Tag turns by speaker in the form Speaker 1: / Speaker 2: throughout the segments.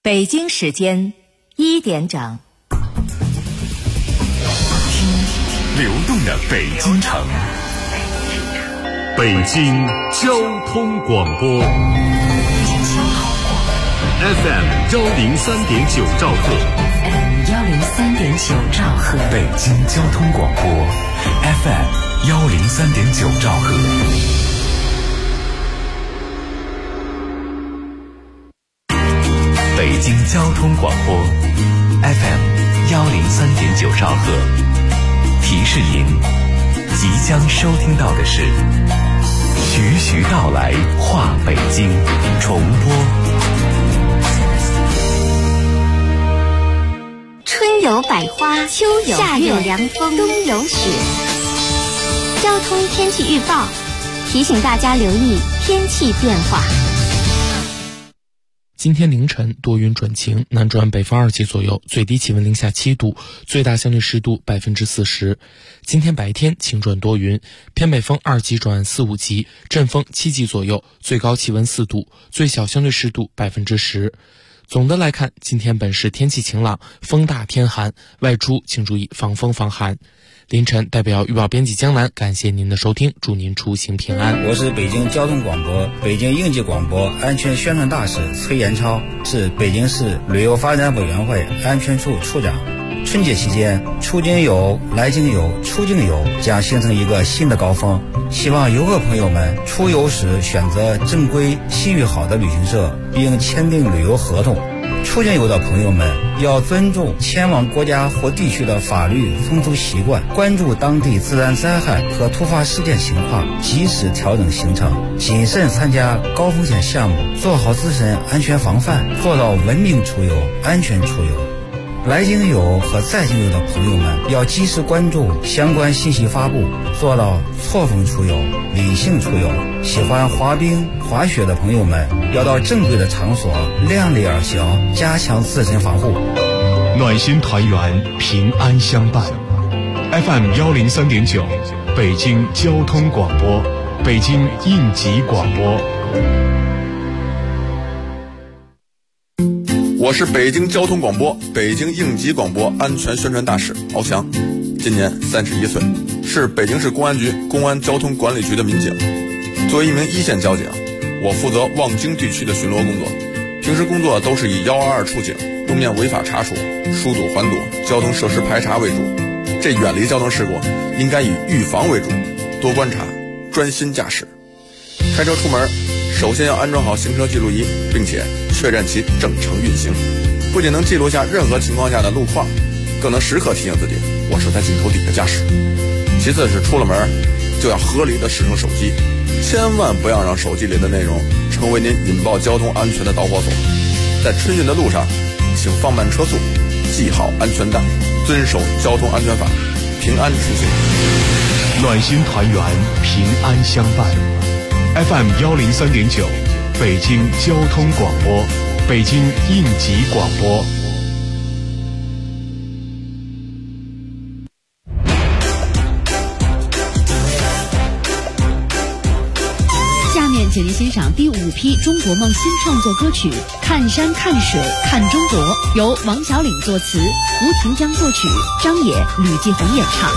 Speaker 1: 北京时间1点整。
Speaker 2: 听流动的北京城，北京交通广播 FM 103.9兆赫
Speaker 1: 103.9兆赫，
Speaker 2: 北京交通广播 FM 103.9兆赫。北京交通广播 FM 103.9兆赫，提示您即将收听到的是徐徐道来话北京重播。
Speaker 3: 春有百花，秋有夏有凉风，冬有雪。交通天气预报提醒大家留意天气变化。
Speaker 4: 今天凌晨多云转晴，南转北风2级左右，最低气温零下7度，最大相对湿度40%。今天白天晴转多云，偏北风2级转4、5级，阵风7级左右，最高气温4度，最小相对湿度10%。总的来看，今天本市天气晴朗，风大天寒，外出请注意防风防寒。凌晨代表预报编辑江南，感谢您的收听，祝您出行平安。
Speaker 5: 我是北京交通广播北京应急广播安全宣传大使崔延超，是北京市旅游发展委员会安全处处长。春节期间，出京游、来京游、出境游将形成一个新的高峰，希望游客朋友们出游时选择正规、信誉好的旅行社，并签订旅游合同。出境游的朋友们要尊重前往国家或地区的法律风俗习惯，关注当地自然灾害和突发事件情况，及时调整行程，谨慎参加高风险项目，做好自身安全防范，做到文明出游、安全出游。来京游和在京游的朋友们要及时关注相关信息发布，做到错峰出游、理性出游。喜欢滑冰、滑雪的朋友们要到正规的场所，量力而行，加强自身防护。
Speaker 2: 暖心团圆，平安相伴。FM 103.9，北京交通广播，北京应急广播。
Speaker 6: 我是北京交通广播北京应急广播安全宣传大使敖翔，今年31岁，是北京市公安局公安交通管理局的民警。作为一名一线交警，我负责望京地区的巡逻工作，平时工作都是以122出警、路面违法查处、疏堵缓堵、交通设施排查为主。这远离交通事故应该以预防为主，多观察，专心驾驶。开车出门首先要安装好行车记录仪，并且确认其正常运行，不仅能记录下任何情况下的路况，更能时刻提醒自己我是在镜头底下驾驶。其次是出了门就要合理的使用手机，千万不要让手机里的内容成为您引爆交通安全的导火索。在春运的路上，请放慢车速，系好安全带，遵守交通安全法，平安出行。
Speaker 2: 暖心团圆，平安相伴。FM 103.9，北京交通广播，北京应急广播。
Speaker 7: 下面请您欣赏第5批中国梦新创作歌曲《看山看水看中国》，由王小岭作词，吴廷江作曲，张也、吕继红演唱。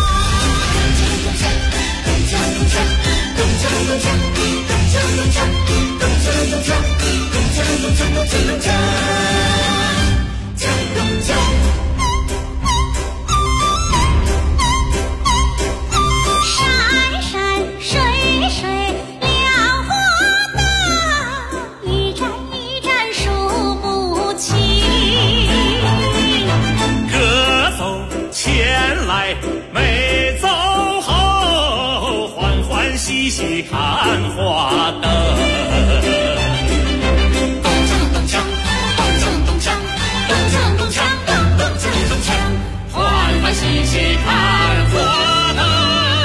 Speaker 3: 山山水水辽阔大，一站一站数不清。
Speaker 8: 歌走前来没走后，欢欢喜喜看花灯。喜气看花灯，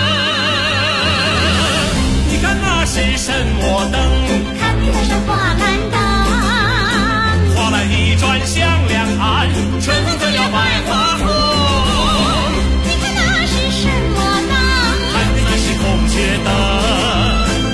Speaker 8: 你看那是什么灯？
Speaker 3: 看那是花篮灯，
Speaker 8: 花篮一转向两岸，春风吹了百花红。
Speaker 3: 你看那是什么灯？
Speaker 8: 看那是孔雀灯。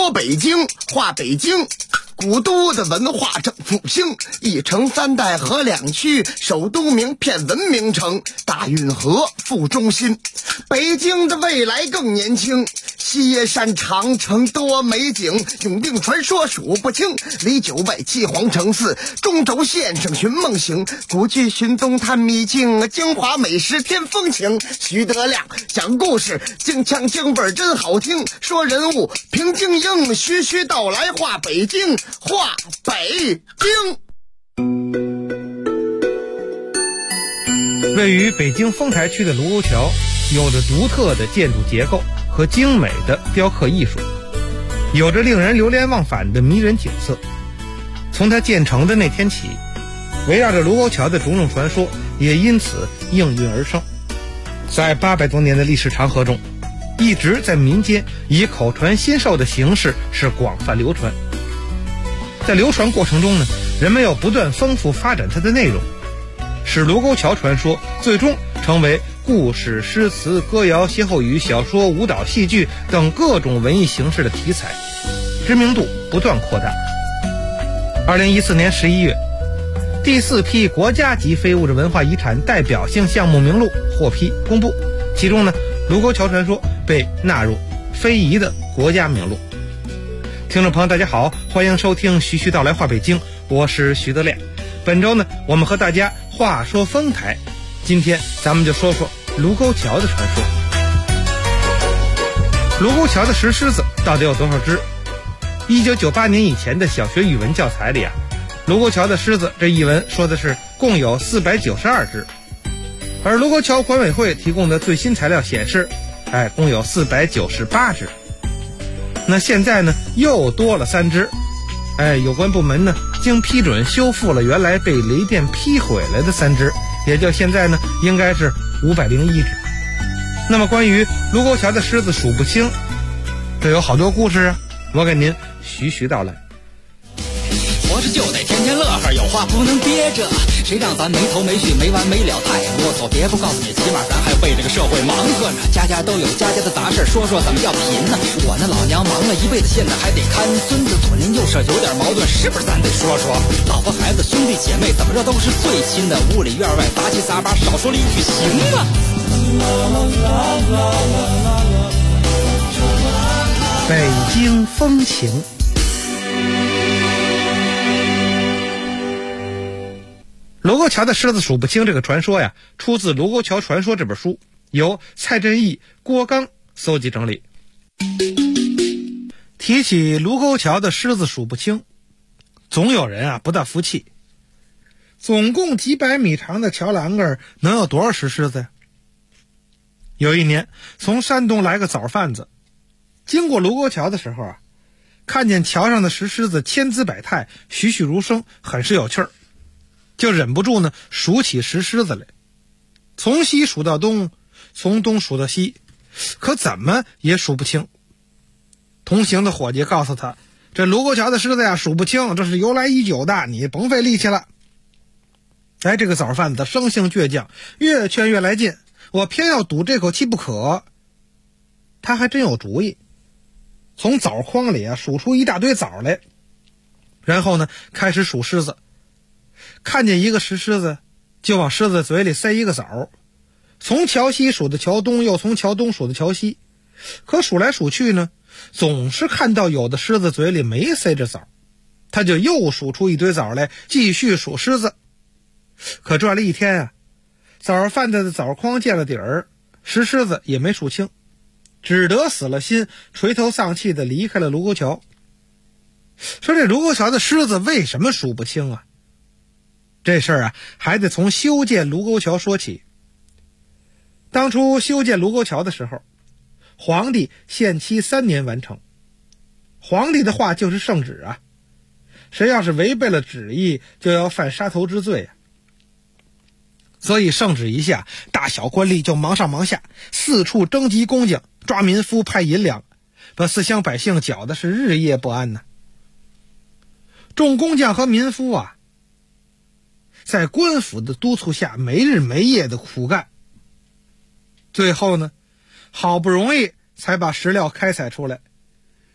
Speaker 9: 说北京，话北京。古都的文化正复兴，一城三代合两区，首都名片文明城，大运河副中心。北京的未来更年轻，西耶山长城多美景，永定传说数不清，里九外七皇城寺，中轴线上寻梦行，古剧寻踪探秘境，京华美食添风情。徐德亮讲故事，京腔京味真好听，说人物平京英，徐徐道来话北京，话北京。
Speaker 10: 位于北京丰台区的卢沟桥有着独特的建筑结构和精美的雕刻艺术，有着令人流连忘返的迷人景色。从它建成的那天起，围绕着卢沟桥的种种传说也因此应运而生，在800多年的历史长河中，一直在民间以口传心授的形式是广泛流传。在流传过程中呢，人们要不断丰富发展它的内容，使卢沟桥传说最终成为故事、诗词、歌谣、歇后语、小说、舞蹈、戏剧等各种文艺形式的题材，知名度不断扩大。2014年11月，第4批国家级非物质文化遗产代表性项目名录获批公布，其中呢，卢沟桥传说被纳入非遗的国家名录。听众朋友大家好，欢迎收听徐徐道来话北京，我是徐德亮。本周呢，我们和大家话说丰台，今天咱们就说说卢沟桥的传说。卢沟桥的石狮子到底有多少只？1998年以前的小学语文教材里啊，卢沟桥的狮子这一文说的是共有492只，而卢沟桥管委会提供的最新材料显示，共有498只。那现在呢，又多了3只。有关部门呢，经批准修复了原来被雷电劈毁了的3只，也就现在呢，应该是501只。那么关于卢沟桥的狮子数不清，这有好多故事啊，我给您徐徐道来。
Speaker 11: 活着就得天天乐呵，有话不能憋着，谁让咱没头没绪没完没了太啰嗦，别不告诉你，起码咱还为这个社会忙活呢。家家都有家家的杂事，说说怎么叫贫呢？我那老娘忙了一辈子，现在还得看孙子，左邻右舍有点矛盾，是不是咱得说说？老婆孩子兄弟姐妹怎么着都是最亲的，屋里院外杂七杂八，少说了一句行吗？
Speaker 10: 北京风情。卢沟桥的狮子数不清这个传说呀，出自《卢沟桥传说》这本书，由蔡振义、郭刚搜集整理。提起卢沟桥的狮子数不清，总有人不大服气。总共几百米长的桥栏杆能有多少石狮子呀？有一年，从山东来个枣贩子，经过卢沟桥的时候看见桥上的石狮子千姿百态，栩栩如生，很是有趣儿。就忍不住呢数起石狮子来，从西数到东，从东数到西，可怎么也数不清。同行的伙计告诉他，这卢沟桥的狮子呀数不清，这是由来已久的，你甭费力气了。这个枣贩子生性倔强，越劝越来劲，我偏要赌这口气不可。他还真有主意，从枣筐里数出一大堆枣来，然后呢开始数狮子。看见一个石狮子，就往狮子嘴里塞一个枣，从桥西数到桥东，又从桥东数到桥西。可数来数去呢，总是看到有的狮子嘴里没塞着枣，他就又数出一堆枣来，继续数狮子。可转了一天枣贩子的枣筐见了底儿，石狮子也没数清，只得死了心，垂头丧气地离开了卢沟桥。说这卢沟桥的狮子为什么数不清啊？这事儿还得从修建卢沟桥说起。当初修建卢沟桥的时候，皇帝限期3年完成。皇帝的话就是圣旨谁要是违背了旨意，就要犯杀头之罪所以圣旨一下，大小官吏就忙上忙下，四处征集工匠，抓民夫，派银两，把四乡百姓搅的是日夜不安众工匠和民夫在官府的督促下没日没夜的苦干，最后呢好不容易才把石料开采出来，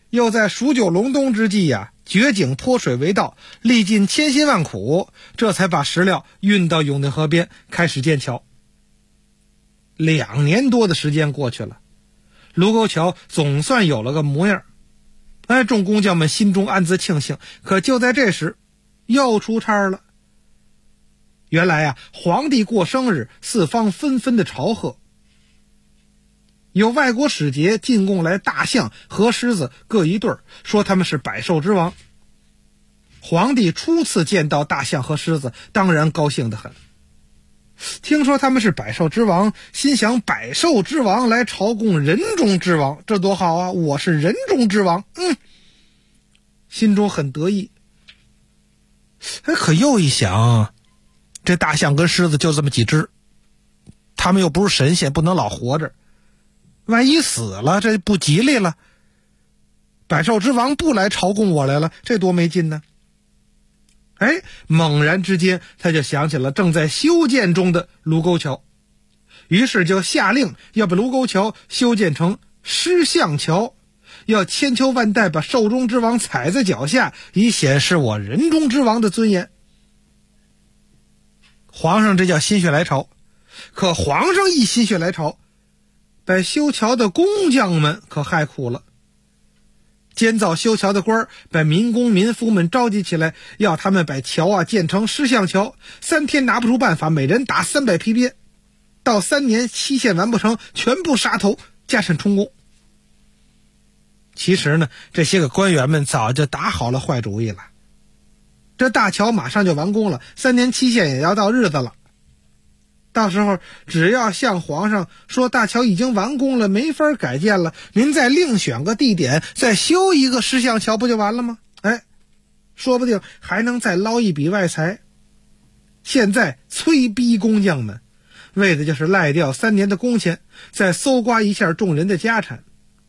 Speaker 10: 又在数九隆冬之际呀，掘井脱水为道，历尽千辛万苦，这才把石料运到永定河边，开始建桥。2年多的时间过去了，卢沟桥总算有了个模样。众工匠们心中暗自庆幸。可就在这时，又出差了。原来皇帝过生日，四方纷纷的朝贺，有外国使节进贡来大象和狮子各一对，说他们是百兽之王。皇帝初次见到大象和狮子，当然高兴得很。听说他们是百兽之王，心想百兽之王来朝贡人中之王，这多好啊！我是人中之王，心中很得意。可又一想，这大象跟狮子就这么几只，他们又不是神仙，不能老活着，万一死了这不吉利了。百兽之王不来朝贡我来了，这多没劲呢。猛然之间他就想起了正在修建中的卢沟桥，于是就下令要把卢沟桥修建成狮象桥，要千秋万代把兽中之王踩在脚下，以显示我人中之王的尊严。皇上这叫心血来潮。可皇上一心血来潮，把修桥的工匠们可害苦了。监造修桥的官儿把民工民夫们召集起来，要他们把桥建成狮象桥，3天拿不出办法，每人打300皮鞭，到3年期限完不成，全部杀头，加审充公。其实呢，这些个官员们早就打好了坏主意了。这大桥马上就完工了，3年期限也要到日子了。到时候只要向皇上说大桥已经完工了，没法改建了，您再另选个地点，再修一个狮象桥不就完了吗？说不定还能再捞一笔外财。现在催逼工匠们，为的就是赖掉3年的工钱，再搜刮一下众人的家产。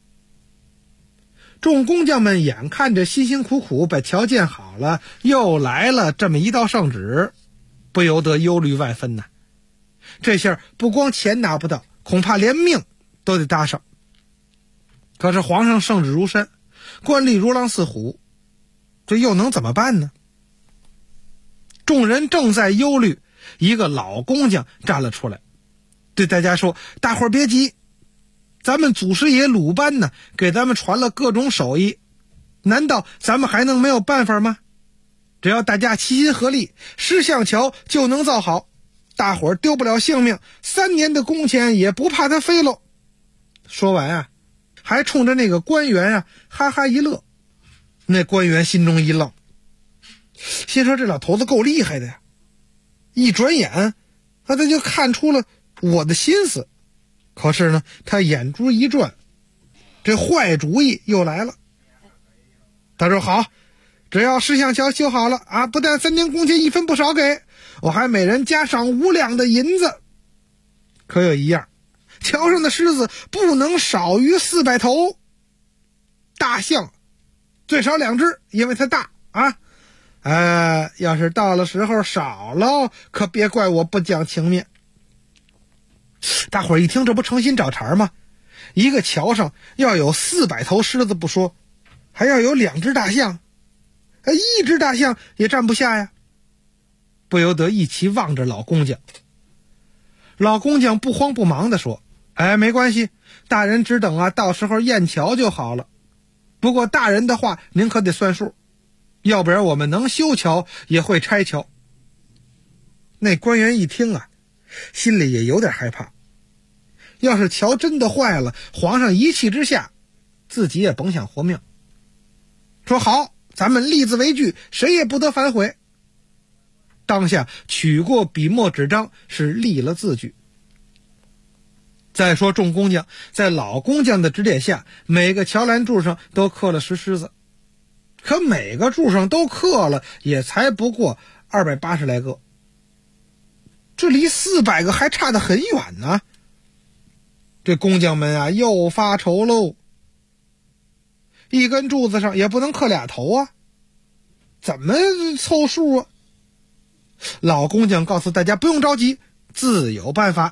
Speaker 10: 众工匠们眼看着辛辛苦苦把桥建好了，又来了这么一道圣旨，不由得忧虑万分呐。这下不光钱拿不到，恐怕连命都得搭上。可是皇上圣旨如山，官吏如狼似虎，这又能怎么办呢？众人正在忧虑，一个老工匠站了出来，对大家说：大伙儿别急，咱们祖师爷鲁班呢，给咱们传了各种手艺，难道咱们还能没有办法吗？只要大家齐心合力，狮象桥就能造好，大伙儿丢不了性命，3年的工钱也不怕它飞喽。说完还冲着那个官员哈哈一乐。那官员心中一愣，心说这老头子够厉害的呀，一转眼他就看出了我的心思。可是呢，他眼珠一转，这坏主意又来了。他说：好，只要狮象桥修好了不但3年工钱1分不少给，我还每人加上5两的银子。可有一样，桥上的狮子不能少于400头，大象最少2只，因为它大要是到了时候少了，可别怪我不讲情面。大伙儿一听，这不诚心找茬吗？一个桥上要有400头狮子不说，还要有2只大象，1只大象也站不下呀。不由得一齐望着老工匠。老工匠不慌不忙地说：没关系，大人只等到时候验桥就好了。不过大人的话您可得算数，要不然我们能修桥也会拆桥。那官员一听心里也有点害怕，要是桥真的坏了，皇上一气之下自己也甭想活命。说好，咱们立字为据，谁也不得反悔。当下取过笔墨纸张，是立了字据。再说众工匠在老工匠的指点下，每个桥栏柱上都刻了石狮子，可每个柱上都刻了也才不过280来个，这离400个还差得很远呢。这工匠们又发愁喽，一根柱子上也不能刻2头怎么凑数老工匠告诉大家不用着急，自有办法。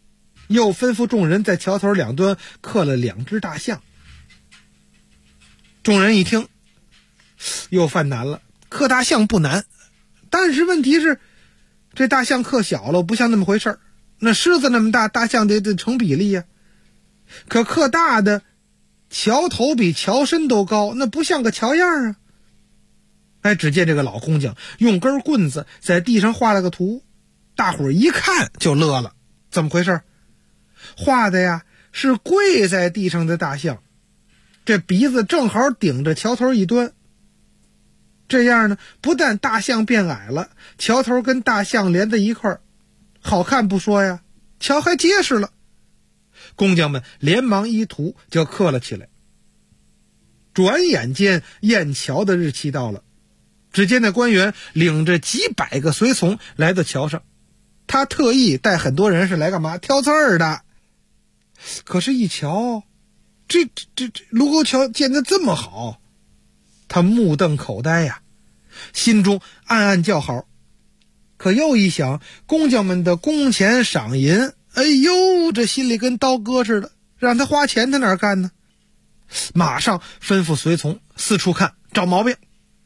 Speaker 10: 又吩咐众人在桥头2端刻了2只大象。 众人一听又犯难了，刻大象不难，但是问题是这大象刻小了不像那么回事儿，那狮子那么大，大象得成比例呀。可刻大的桥头比桥身都高，那不像个桥样啊。只见这个老工匠用根棍子在地上画了个图，大伙儿一看就乐了。怎么回事？画的呀是跪在地上的大象，这鼻子正好顶着桥头一端。这样呢，不但大象变矮了，桥头跟大象连在一块儿，好看不说呀，桥还结实了。工匠们连忙依图就刻了起来。转眼间验桥的日期到了，只见那官员领着几百个随从来到桥上，他特意带很多人是来干嘛？挑刺儿的。可是一瞧，这卢沟桥建得这么好，他目瞪口呆呀，心中暗暗叫好。可又一想，工匠们的工钱赏银，哎呦，这心里跟刀割似的，让他花钱他哪儿干呢？马上吩咐随从四处看，找毛病。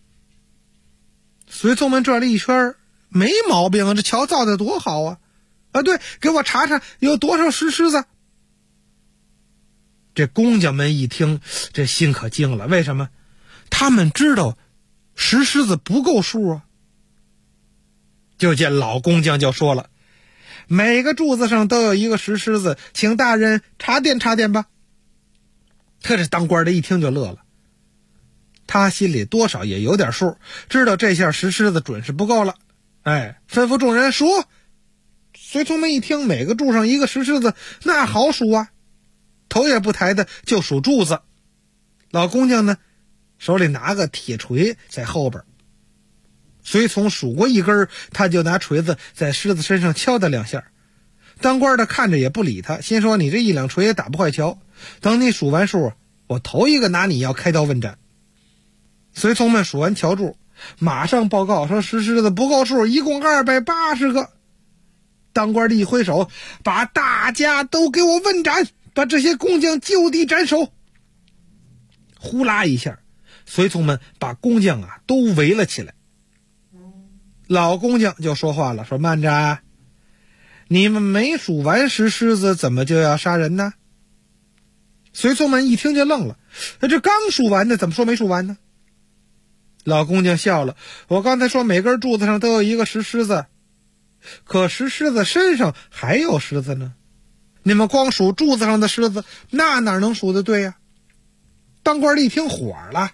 Speaker 10: 随从们转了一圈，没毛病啊，这桥造得多好啊！对，给我查查有多少石狮子。这工匠们一听，这心可惊了。为什么？他们知道石狮子不够数啊。就见老工匠就说了，每个柱子上都有一个石狮子，请大人查点查点吧。这当官的一听就乐了，他心里多少也有点数，知道这下石狮子准是不够了。吩咐众人数。随从们一听，每个柱上一个石狮子，那好数啊，头也不抬的就数柱子。老工匠呢，手里拿个铁锤在后边，随从数过一根，他就拿锤子在狮子身上敲他两下。当官的看着也不理他，心说你这一两锤也打不坏桥，等你数完数，我头一个拿你要开刀问斩。随从们数完桥柱，马上报告说石狮子不够数，一共280个。当官的一挥手，把大家都给我问斩，把这些工匠就地斩首。呼啦一下，随从们把工匠都围了起来。老工匠就说话了，说慢着，你们没数完石狮子，怎么就要杀人呢？随从们一听就愣了，这刚数完的，怎么说没数完呢？老工匠笑了，我刚才说每根柱子上都有一个石狮子，可石狮子身上还有狮子呢，你们光数柱子上的狮子，那哪能数得对呀？当官的一听火了，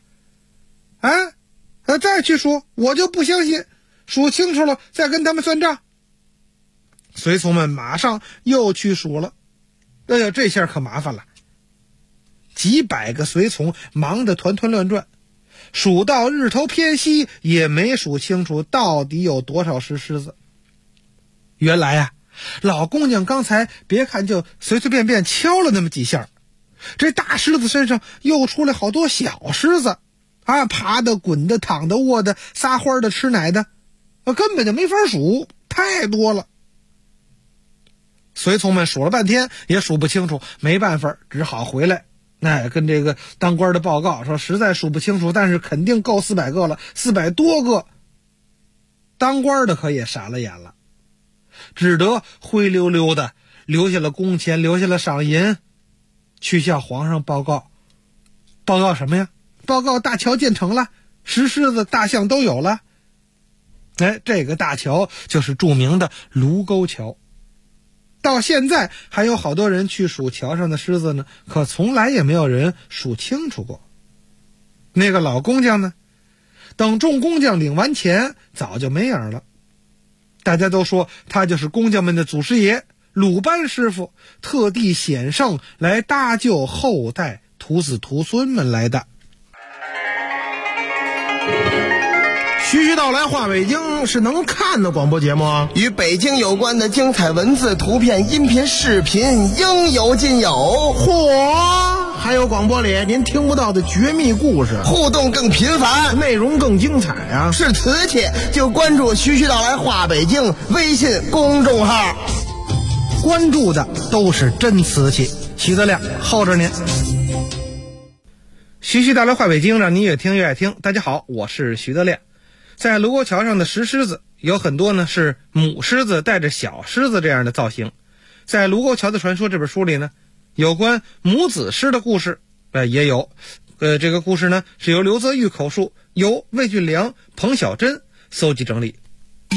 Speaker 10: 再去数，我就不相信，数清楚了再跟他们算账。随从们马上又去数了，这下可麻烦了，几百个随从忙得团团乱转，数到日头偏西也没数清楚到底有多少石狮子。原来老工匠刚才别看就随随便便敲了那么几下，这大狮子身上又出来好多小狮子，爬的、滚的、躺的、卧的、撒欢的、吃奶的，根本就没法数，太多了。随从们数了半天也数不清楚，没办法，只好回来跟这个当官的报告说实在数不清楚，但是肯定够400个了，400多个。当官的可也傻了眼了，只得灰溜溜的留下了工钱，留下了赏银，去向皇上报告。报告什么呀？报告大桥建成了，石狮子、大象都有了。这个大桥就是著名的卢沟桥，到现在还有好多人去数桥上的狮子呢，可从来也没有人数清楚过。那个老工匠呢，等众工匠领完钱早就没影了。大家都说他就是工匠们的祖师爷鲁班师傅，特地显圣来搭救后代徒子徒孙们来的。
Speaker 12: 徐徐道来话北京是能看的广播节目啊，
Speaker 9: 与北京有关的精彩文字、图片、音频、视频应有尽有。
Speaker 12: 嚯，还有广播里您听不到的绝密故事，
Speaker 9: 互动更频繁，
Speaker 12: 内容更精彩啊！
Speaker 9: 是瓷器就关注徐徐道来话北京微信公众号，
Speaker 12: 关注的都是真瓷器，齐德亮候着您。
Speaker 10: 徐徐道来话北京，让你越听越爱听。大家好，我是徐德亮。在卢沟桥上的石狮子有很多呢是母狮子带着小狮子这样的造型。在《卢沟桥的传说》这本书里呢，有关母子狮的故事也有。这个故事呢是由刘泽玉口述，由魏俊良、彭小珍搜集整理。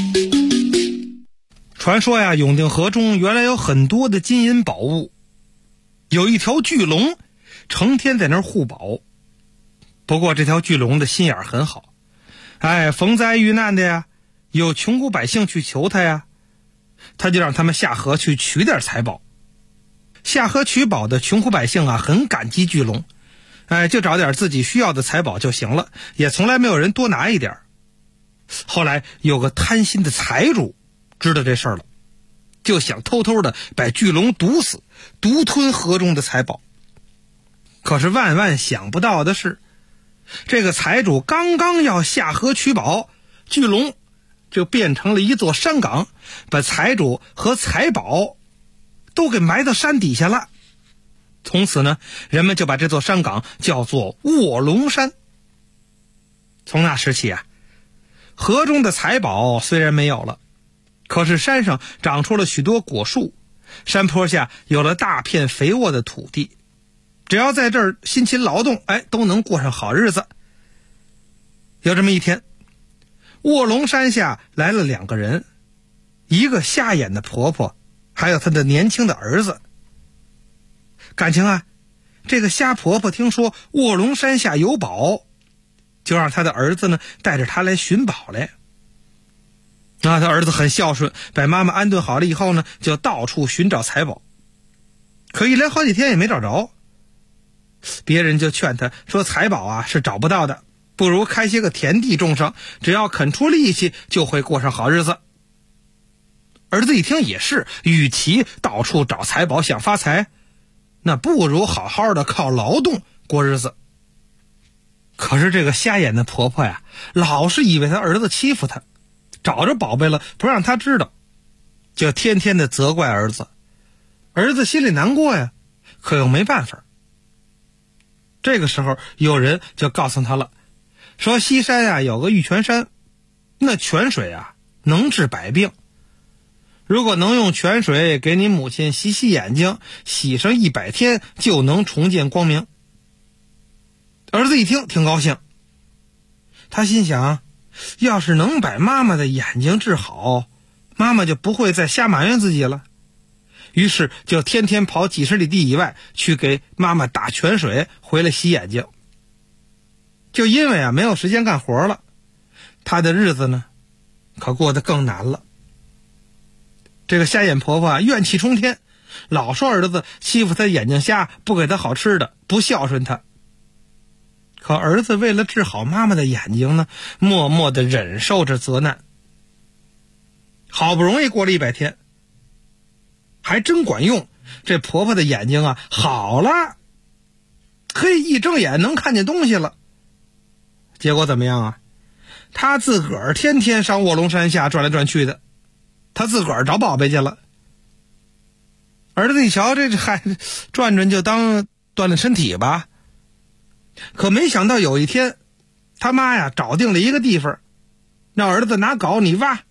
Speaker 10: 传说呀，永定河中原来有很多的金银宝物，有一条巨龙成天在那儿护宝。不过这条巨龙的心眼很好，逢灾遇难的呀，有穷苦百姓去求他呀，他就让他们下河去取点财宝。下河取宝的穷苦百姓啊，很感激巨龙，就找点自己需要的财宝就行了，也从来没有人多拿一点。后来有个贪心的财主知道这事儿了，就想偷偷的把巨龙毒死，独吞河中的财宝。可是万万想不到的是，这个财主刚刚要下河取宝，巨龙就变成了一座山岗，把财主和财宝都给埋到山底下了。从此呢，人们就把这座山岗叫做卧龙山。从那时起啊，河中的财宝虽然没有了，可是山上长出了许多果树，山坡下有了大片肥沃的土地，只要在这儿辛勤劳动，都能过上好日子。有这么一天，卧龙山下来了2个人，一个瞎眼的婆婆，还有她的年轻的儿子。感情啊，这个瞎婆婆听说卧龙山下有宝，就让她的儿子呢带着她来寻宝来。她儿子很孝顺，把妈妈安顿好了以后呢，就到处寻找财宝。可一连好几天也没找着，别人就劝他说，财宝啊是找不到的，不如开些个田地种上，只要肯出力气就会过上好日子。儿子一听也是，与其到处找财宝想发财，那不如好好的靠劳动过日子。可是这个瞎眼的婆婆呀，老是以为她儿子欺负她，找着宝贝了不让她知道，就天天的责怪儿子。儿子心里难过呀，可又没办法。这个时候有人就告诉他了，说西山啊有个玉泉山，那泉水啊能治百病，如果能用泉水给你母亲洗洗眼睛，洗上100天就能重见光明。儿子一听挺高兴，他心想，要是能把妈妈的眼睛治好，妈妈就不会再瞎埋怨自己了。于是就天天跑几十里地以外去给妈妈打泉水，回来洗眼睛。就因为啊没有时间干活了，他的日子呢可过得更难了。这个瞎眼婆婆啊怨气冲天，老说儿子欺负她眼睛瞎，不给她好吃的，不孝顺她。可儿子为了治好妈妈的眼睛呢，默默地忍受着责难。好不容易过了100天，还真管用，这婆婆的眼睛啊好了，可以一睁眼能看见东西了。结果怎么样啊？她自个儿天天上卧龙山下转来转去的，她自个儿找宝贝去了。儿子一瞧，这还转转就当锻炼身体吧。可没想到有一天，他妈呀找定了一个地方，让儿子拿镐你挖。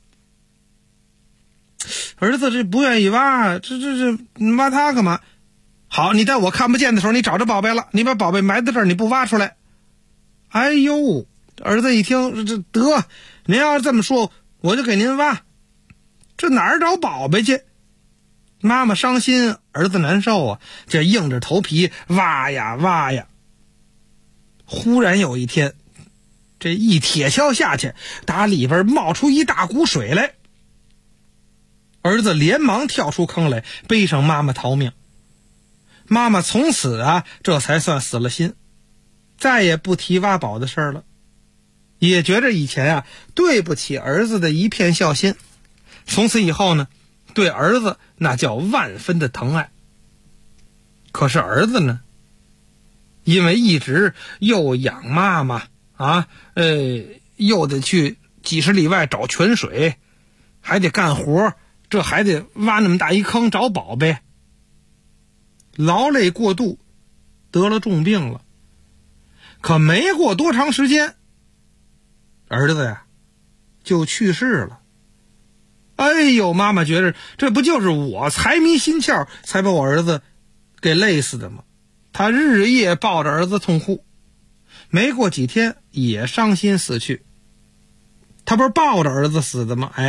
Speaker 10: 儿子这不愿意挖，这挖它干嘛？好，你在我看不见的时候，你找着宝贝了，你把宝贝埋在这儿，你不挖出来。哎呦，儿子一听，这得，您要是这么说，我就给您挖。这哪儿找宝贝去？妈妈伤心，儿子难受啊，这硬着头皮挖呀挖呀。忽然有一天，这一铁锹下去，打里边冒出一大股水来。儿子连忙跳出坑来，背上妈妈逃命。妈妈从此啊，这才算死了心，再也不提挖宝的事儿了，也觉着以前啊对不起儿子的一片孝心。从此以后呢，对儿子那叫万分的疼爱。可是儿子呢，因为一直又养妈妈啊，又得去几十里外找泉水，还得干活，这还得挖那么大一坑找宝贝，劳累过度，得了重病了。 可没过多长时间，儿子呀就去世了。哎呦，妈妈觉着这不就是我财迷心窍才把我儿子给累死的吗？她日夜抱着儿子痛哭，没过几天也伤心死去。他不是抱着儿子死的吗？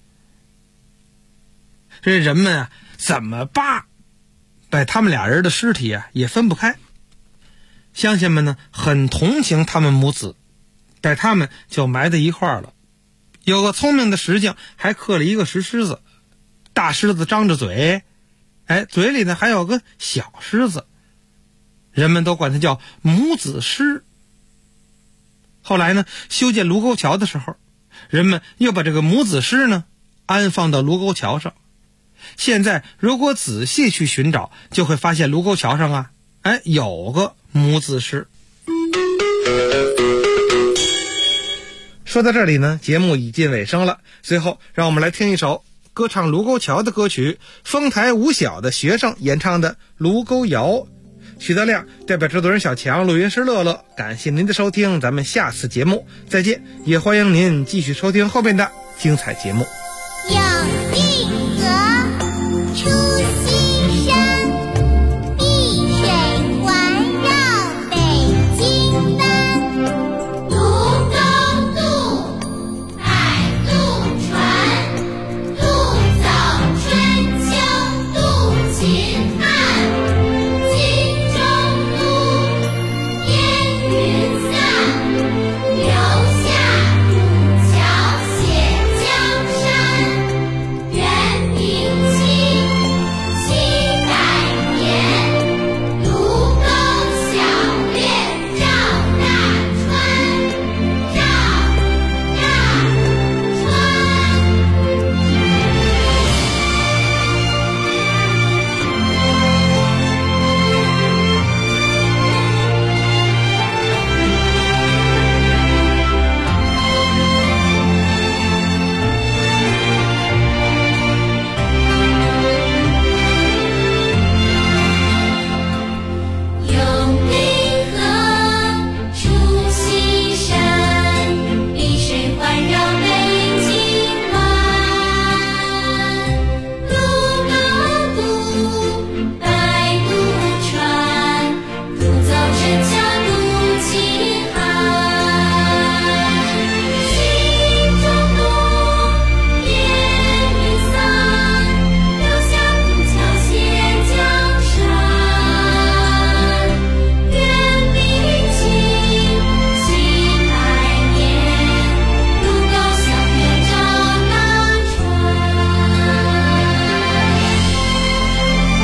Speaker 10: 这人们啊怎么扒把他们俩人的尸体啊也分不开。乡亲们呢很同情他们母子，把他们就埋在一块儿了。有个聪明的石匠还刻了一个石狮子，大狮子张着嘴，嘴里呢还有个小狮子，人们都管它叫母子狮。后来呢修建卢沟桥的时候，人们又把这个母子狮呢安放到卢沟桥上。现在如果仔细去寻找，就会发现卢沟桥上啊有个母子狮。说到这里呢，节目已近尾声了。最后让我们来听一首歌唱卢沟桥的歌曲，丰台五小的学生演唱的《卢沟谣》。许德亮代表制作人小强，录音师乐乐，感谢您的收听，咱们下次节目再见，也欢迎您继续收听后面的精彩节目。
Speaker 3: 有